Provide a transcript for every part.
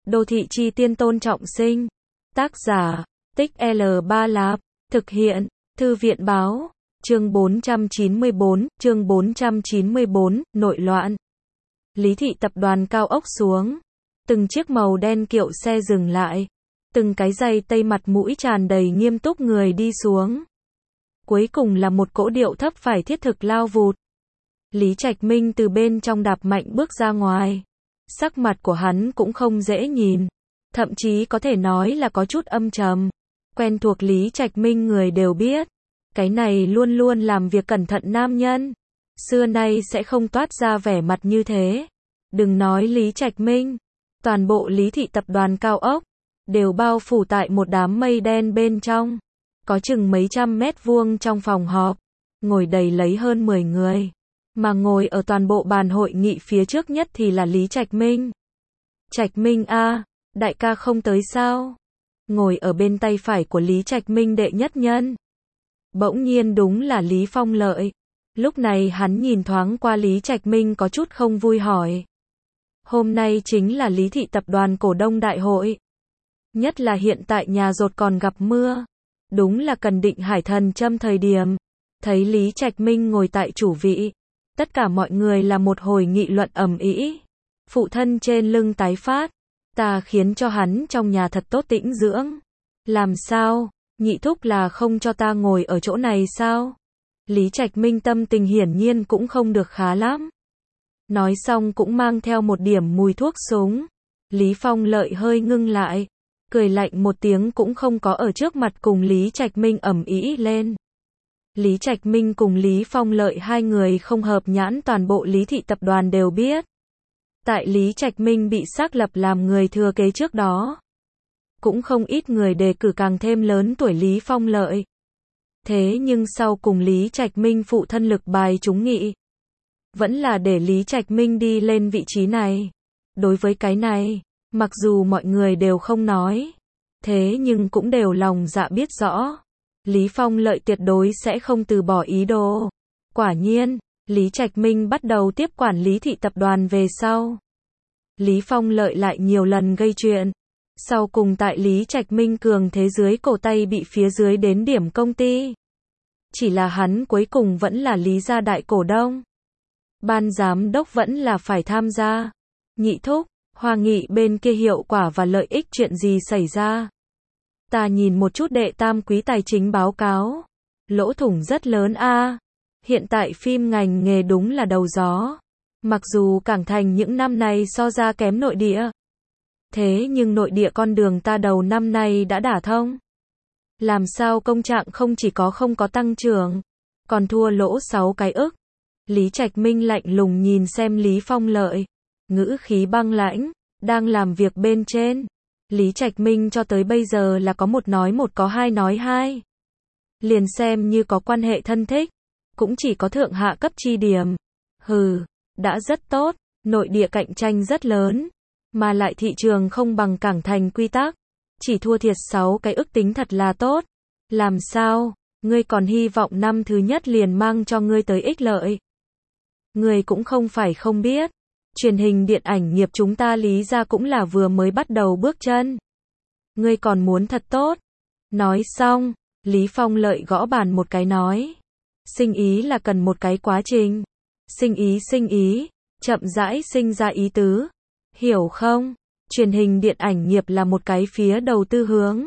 Đô thị chi tiên Tôn Trọng Sinh. Tác giả, Tích L3 Lạp. Thực hiện, Thư viện báo. Chương 494, nội loạn. Lý thị tập đoàn cao ốc xuống. Từng chiếc màu đen kiệu xe dừng lại. Từng cái giày tây mặt mũi tràn đầy nghiêm túc người đi xuống. Cuối cùng là một cỗ điệu thấp phải thiết thực lao vụt. Lý Trạch Minh từ bên trong đạp mạnh bước ra ngoài. Sắc mặt của hắn cũng không dễ nhìn. Thậm chí có thể nói là có chút âm trầm. Quen thuộc Lý Trạch Minh người đều biết. Cái này luôn luôn làm việc cẩn thận nam nhân. Xưa nay sẽ không toát ra vẻ mặt như thế. Đừng nói Lý Trạch Minh. Toàn bộ Lý thị tập đoàn cao ốc. Đều bao phủ tại một đám mây đen bên trong. Có chừng mấy trăm mét vuông trong phòng họp. Ngồi đầy lấy hơn 10 người. Mà ngồi ở toàn bộ bàn hội nghị phía trước nhất thì là Lý Trạch Minh. Trạch Minh a, đại ca không tới sao? Ngồi ở bên tay phải của Lý Trạch Minh đệ nhất nhân. Bỗng nhiên đúng là Lý Phong Lợi. Lúc này hắn nhìn thoáng qua Lý Trạch Minh có chút không vui hỏi. Hôm nay chính là Lý thị tập đoàn cổ đông đại hội. Nhất là hiện tại nhà rột còn gặp mưa. Đúng là cần định hải thần châm thời điểm. Thấy Lý Trạch Minh ngồi tại chủ vị. Tất cả mọi người là một hồi nghị luận ầm ĩ. Phụ thân trên lưng tái phát. Ta khiến cho hắn trong nhà thật tốt tĩnh dưỡng. Làm sao? Nhị thúc là không cho ta ngồi ở chỗ này sao? Lý Trạch Minh tâm tình hiển nhiên cũng không được khá lắm. Nói xong cũng mang theo một điểm mùi thuốc súng. Lý Phong Lợi hơi ngưng lại. Cười lạnh một tiếng cũng không có ở trước mặt cùng Lý Trạch Minh ầm ĩ lên. Lý Trạch Minh cùng Lý Phong Lợi hai người không hợp nhãn toàn bộ Lý thị tập đoàn đều biết. Tại Lý Trạch Minh bị xác lập làm người thừa kế trước đó. Cũng không ít người đề cử càng thêm lớn tuổi Lý Phong Lợi. Thế nhưng sau cùng Lý Trạch Minh phụ thân lực bài trúng nghị. Vẫn là để Lý Trạch Minh đi lên vị trí này. Đối với cái này, mặc dù mọi người đều không nói. Thế nhưng cũng đều lòng dạ biết rõ. Lý Phong Lợi tuyệt đối sẽ không từ bỏ ý đồ. Quả nhiên, Lý Trạch Minh bắt đầu tiếp quản Lý thị tập đoàn về sau. Lý Phong Lợi lại nhiều lần gây chuyện. Sau cùng tại Lý Trạch Minh cường thế dưới cổ tay bị phía dưới đến điểm công ty. Chỉ là hắn cuối cùng vẫn là Lý gia đại cổ đông. Ban giám đốc vẫn là phải tham gia. Nhị thúc, Hoa nghị bên kia hiệu quả và lợi ích chuyện gì xảy ra? Ta nhìn một chút đệ tam quý tài chính báo cáo. Lỗ thủng rất lớn a. Hiện tại phim ngành nghề đúng là đầu gió. Mặc dù Cảng Thành những năm này so ra kém nội địa. Thế nhưng nội địa con đường ta đầu năm nay đã đả thông. Làm sao công trạng không chỉ có không có tăng trưởng, còn thua lỗ 6 cái ức. Lý Trạch Minh lạnh lùng nhìn xem Lý Phong Lợi. Ngữ khí băng lãnh, đang làm việc bên trên. Lý Trạch Minh cho tới bây giờ là có một nói một có hai nói hai. Liền xem như có quan hệ thân thích, cũng chỉ có thượng hạ cấp chi điểm. Hừ, đã rất tốt, nội địa cạnh tranh rất lớn, mà lại thị trường không bằng Cảng Thành quy tắc, chỉ thua thiệt 6 cái ức tính thật là tốt. Làm sao, ngươi còn hy vọng năm thứ nhất liền mang cho ngươi tới ích lợi? Ngươi cũng không phải không biết, truyền hình điện ảnh nghiệp chúng ta Lý gia cũng là vừa mới bắt đầu bước chân. Ngươi còn muốn thật tốt. Nói xong, Lý Phong Lợi gõ bàn một cái nói. Sinh ý là cần một cái quá trình. Sinh ý, chậm rãi sinh ra ý tứ. Hiểu không? Truyền hình điện ảnh nghiệp là một cái phía đầu tư hướng.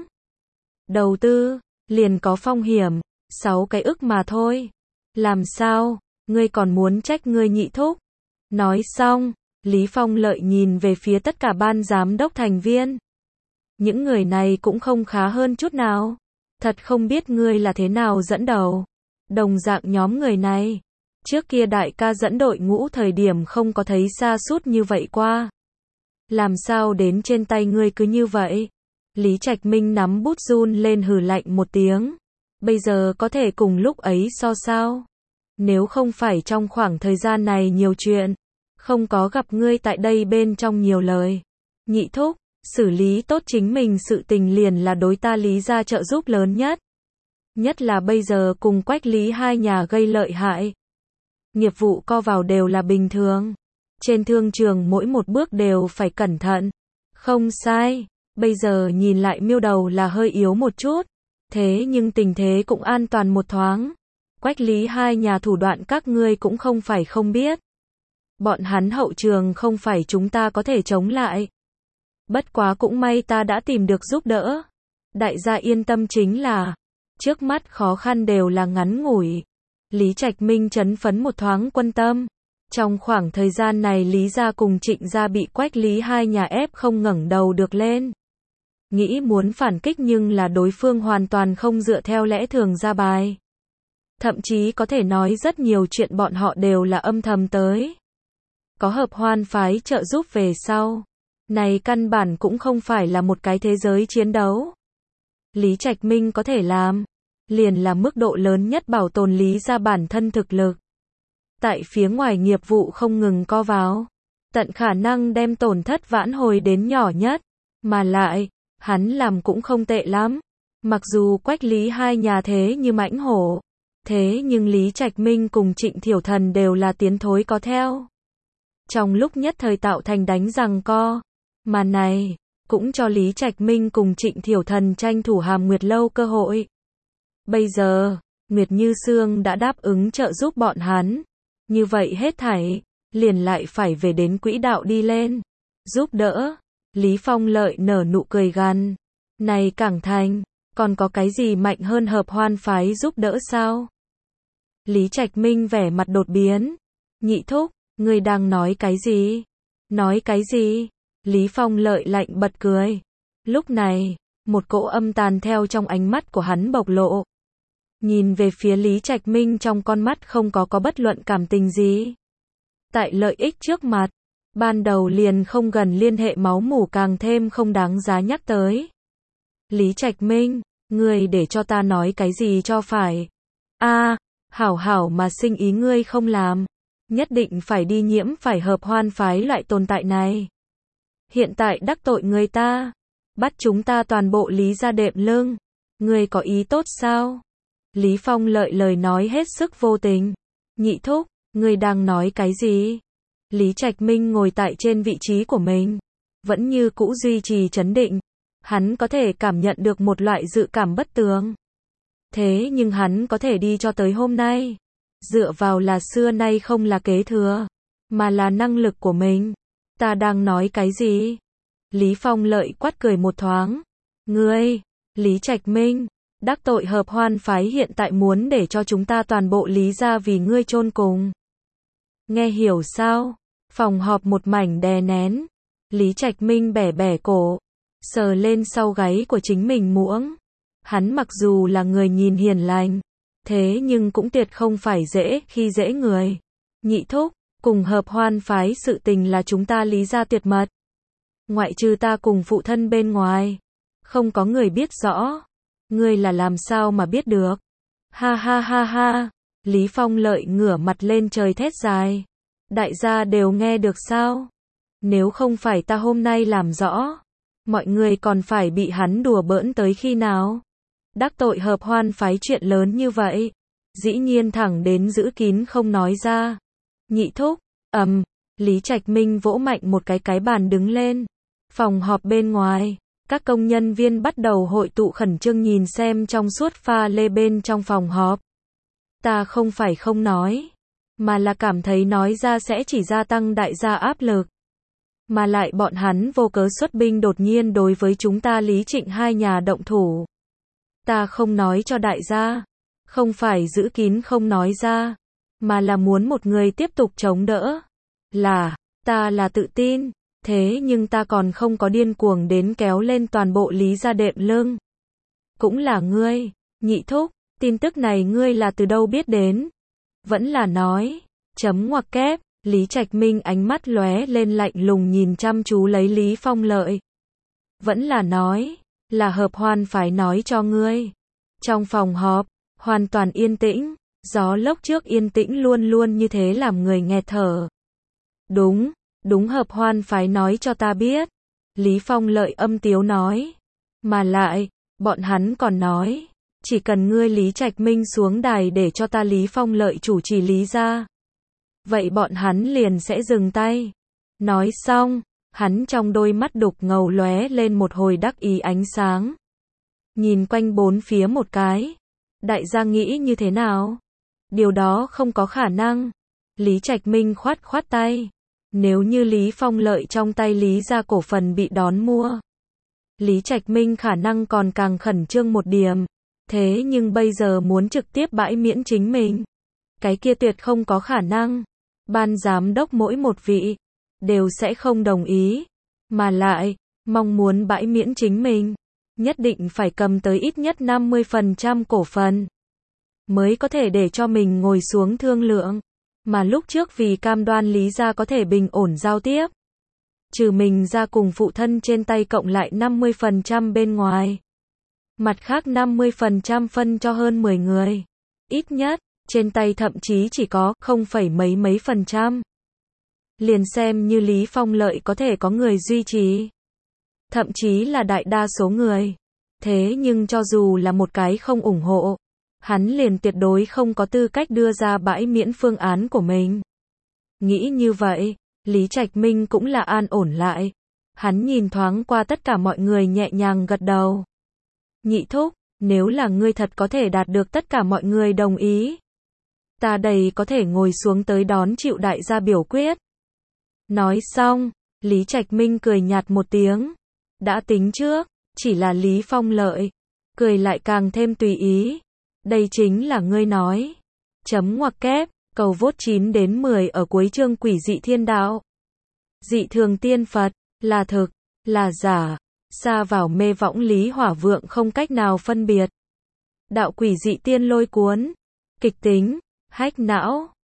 Đầu tư, liền có phong hiểm, 6 cái ức mà thôi. Làm sao, ngươi còn muốn trách ngươi nhị thúc? Nói xong, Lý Phong Lợi nhìn về phía tất cả ban giám đốc thành viên. Những người này cũng không khá hơn chút nào. Thật không biết ngươi là thế nào dẫn đầu. Đồng dạng nhóm người này. Trước kia đại ca dẫn đội ngũ thời điểm không có thấy xa sút như vậy qua. Làm sao đến trên tay ngươi cứ như vậy? Lý Trạch Minh nắm bút run lên hừ lạnh một tiếng. Bây giờ có thể cùng lúc ấy so sao? Nếu không phải trong khoảng thời gian này nhiều chuyện. Không có gặp ngươi tại đây bên trong nhiều lời. Nhị thúc, xử lý tốt chính mình sự tình liền là đối ta Lý gia trợ giúp lớn nhất. Nhất là bây giờ cùng Quách Lý hai nhà gây lợi hại. Nghiệp vụ co vào đều là bình thường. Trên thương trường mỗi một bước đều phải cẩn thận. Không sai, bây giờ nhìn lại Miêu Đầu là hơi yếu một chút, thế nhưng tình thế cũng an toàn một thoáng. Quách Lý hai nhà thủ đoạn các ngươi cũng không phải không biết. Bọn hắn hậu trường không phải chúng ta có thể chống lại. Bất quá cũng may ta đã tìm được giúp đỡ. Đại gia yên tâm chính là, trước mắt khó khăn đều là ngắn ngủi. Lý Trạch Minh trấn phấn một thoáng quân tâm. Trong khoảng thời gian này Lý gia cùng Trịnh gia bị Quách Lý hai nhà ép không ngẩng đầu được lên. Nghĩ muốn phản kích nhưng là đối phương hoàn toàn không dựa theo lẽ thường ra bài. Thậm chí có thể nói rất nhiều chuyện bọn họ đều là âm thầm tới. Có Hợp Hoan phái trợ giúp về sau. Này căn bản cũng không phải là một cái thế giới chiến đấu. Lý Trạch Minh có thể làm, liền là mức độ lớn nhất bảo tồn Lý gia bản thân thực lực. Tại phía ngoài nghiệp vụ không ngừng co vào, tận khả năng đem tổn thất vãn hồi đến nhỏ nhất. Mà lại, hắn làm cũng không tệ lắm. Mặc dù Quách Lý hai nhà thế như mãnh hổ, thế nhưng Lý Trạch Minh cùng Trịnh Thiểu Thần đều là tiến thối có theo. Trong lúc nhất thời tạo thành đánh giằng co, mà này cũng cho Lý Trạch Minh cùng Trịnh Thiểu Thần tranh thủ Hàm Nguyệt Lâu cơ hội. Bây giờ, Nguyệt Như Sương đã đáp ứng trợ giúp bọn hắn, như vậy hết thảy liền lại phải về đến quỹ đạo đi lên. Giúp đỡ, Lý Phong Lợi nở nụ cười gằn. Này Cảng Thành, còn có cái gì mạnh hơn Hợp Hoan phái giúp đỡ sao? Lý Trạch Minh vẻ mặt đột biến. Nhị thúc, ngươi đang nói cái gì? Nói cái gì? Lý Phong Lợi lạnh bật cười. Lúc này, một cỗ âm tàn theo trong ánh mắt của hắn bộc lộ. Nhìn về phía Lý Trạch Minh trong con mắt không có bất luận cảm tình gì. Tại lợi ích trước mặt, ban đầu liền không gần liên hệ máu mủ càng thêm không đáng giá nhắc tới. Lý Trạch Minh, ngươi để cho ta nói cái gì cho phải? Hảo hảo mà sinh ý ngươi không làm, nhất định phải đi nhiễm phải Hợp Hoan phái loại tồn tại này. Hiện tại đắc tội người ta, bắt chúng ta toàn bộ Lý gia đệm lưng, ngươi có ý tốt sao? Lý Phong Lợi lời nói hết sức vô tình. Nhị thúc, ngươi đang nói cái gì? Lý Trạch Minh ngồi tại trên vị trí của mình, vẫn như cũ duy trì trấn định. Hắn có thể cảm nhận được một loại dự cảm bất tường. Thế nhưng hắn có thể đi cho tới hôm nay, dựa vào là xưa nay không là kế thừa, mà là năng lực của mình. Ta đang nói cái gì? Lý Phong Lợi quát cười một thoáng. Ngươi, Lý Trạch Minh, đắc tội Hợp Hoan phái hiện tại muốn để cho chúng ta toàn bộ Lý gia vì ngươi chôn cùng. Nghe hiểu sao? Phòng họp một mảnh đè nén. Lý Trạch Minh bẻ bẻ cổ, sờ lên sau gáy của chính mình muỗng. Hắn mặc dù là người nhìn hiền lành, thế nhưng cũng tuyệt không phải dễ khi dễ người. Nhị thúc, cùng Hợp Hoan phái sự tình là chúng ta Lý gia tuyệt mật. Ngoại trừ ta cùng phụ thân bên ngoài, không có người biết rõ. Ngươi là làm sao mà biết được? Ha ha ha ha. Lý Phong Lợi ngửa mặt lên trời thét dài. Đại gia đều nghe được sao? Nếu không phải ta hôm nay làm rõ, mọi người còn phải bị hắn đùa bỡn tới khi nào? Đắc tội Hợp Hoan phái chuyện lớn như vậy, dĩ nhiên thẳng đến giữ kín không nói ra. Nhị thúc, Lý Trạch Minh vỗ mạnh một cái bàn đứng lên. Phòng họp bên ngoài, các công nhân viên bắt đầu hội tụ khẩn trương nhìn xem trong suốt pha lê bên trong phòng họp. Ta không phải không nói, mà là cảm thấy nói ra sẽ chỉ gia tăng đại gia áp lực. Mà lại bọn hắn vô cớ xuất binh đột nhiên đối với chúng ta Lý Trịnh hai nhà động thủ. Ta không nói cho đại gia, không phải giữ kín không nói ra, mà là muốn một người tiếp tục chống đỡ. Ta là tự tin, thế nhưng ta còn không có điên cuồng đến kéo lên toàn bộ Lý gia đệm lưng. Cũng là ngươi, nhị thúc, tin tức này ngươi là từ đâu biết đến? Vẫn là nói, chấm ngoặc kép. Lý Trạch Minh ánh mắt lóe lên lạnh lùng nhìn chăm chú lấy Lý Phong Lợi. Vẫn là nói, là Hợp Hoan phải nói cho ngươi. Trong phòng họp, hoàn toàn yên tĩnh, gió lốc trước yên tĩnh luôn luôn như thế làm người nghẹt thở. Đúng Hợp Hoan phải nói cho ta biết. Lý Phong Lợi âm tiếu nói. Mà lại, bọn hắn còn nói, chỉ cần ngươi Lý Trạch Minh xuống đài để cho ta Lý Phong Lợi chủ trì Lý gia, vậy bọn hắn liền sẽ dừng tay. Nói xong, Hắn trong đôi mắt đục ngầu lóe lên một hồi đắc ý ánh sáng. Nhìn quanh bốn phía một cái. Đại gia nghĩ như thế nào? Điều đó không có khả năng. Lý Trạch Minh khoát khoát tay. Nếu như Lý Phong Lợi trong tay Lý gia cổ phần bị đón mua, Lý Trạch Minh khả năng còn càng khẩn trương một điểm. Thế nhưng bây giờ muốn trực tiếp bãi miễn chính mình, cái kia tuyệt không có khả năng. Ban giám đốc mỗi một vị đều sẽ không đồng ý, mà lại mong muốn bãi miễn chính mình, nhất định phải cầm tới ít nhất 50% cổ phần mới có thể để cho mình ngồi xuống thương lượng. Mà lúc trước vì cam đoan Lý gia có thể bình ổn giao tiếp, trừ mình ra cùng phụ thân trên tay cộng lại 50% bên ngoài, mặt khác 50% phân cho hơn 10 người. Ít nhất, trên tay thậm chí chỉ có không phẩy mấy %. Liền xem như Lý Phong Lợi có thể có người duy trì, thậm chí là đại đa số người. Thế nhưng cho dù là một cái không ủng hộ, hắn liền tuyệt đối không có tư cách đưa ra bãi miễn phương án của mình. Nghĩ như vậy, Lý Trạch Minh cũng là an ổn lại. Hắn nhìn thoáng qua tất cả mọi người nhẹ nhàng gật đầu. Nhị thúc, nếu là ngươi thật có thể đạt được tất cả mọi người đồng ý, ta đây có thể ngồi xuống tới đón chịu đại gia biểu quyết. Nói xong, Lý Trạch Minh cười nhạt một tiếng. Đã tính trước, chỉ là Lý Phong Lợi. Cười lại càng thêm tùy ý. Đây chính là ngươi nói. Chấm ngoặc kép, cầu vote 9 đến 10 ở cuối chương quỷ dị thiên đạo. Dị thường tiên Phật, là thực, là giả, xa vào mê võng Lý Hỏa Vượng không cách nào phân biệt. Đạo quỷ dị tiên lôi cuốn, kịch tính, hách não.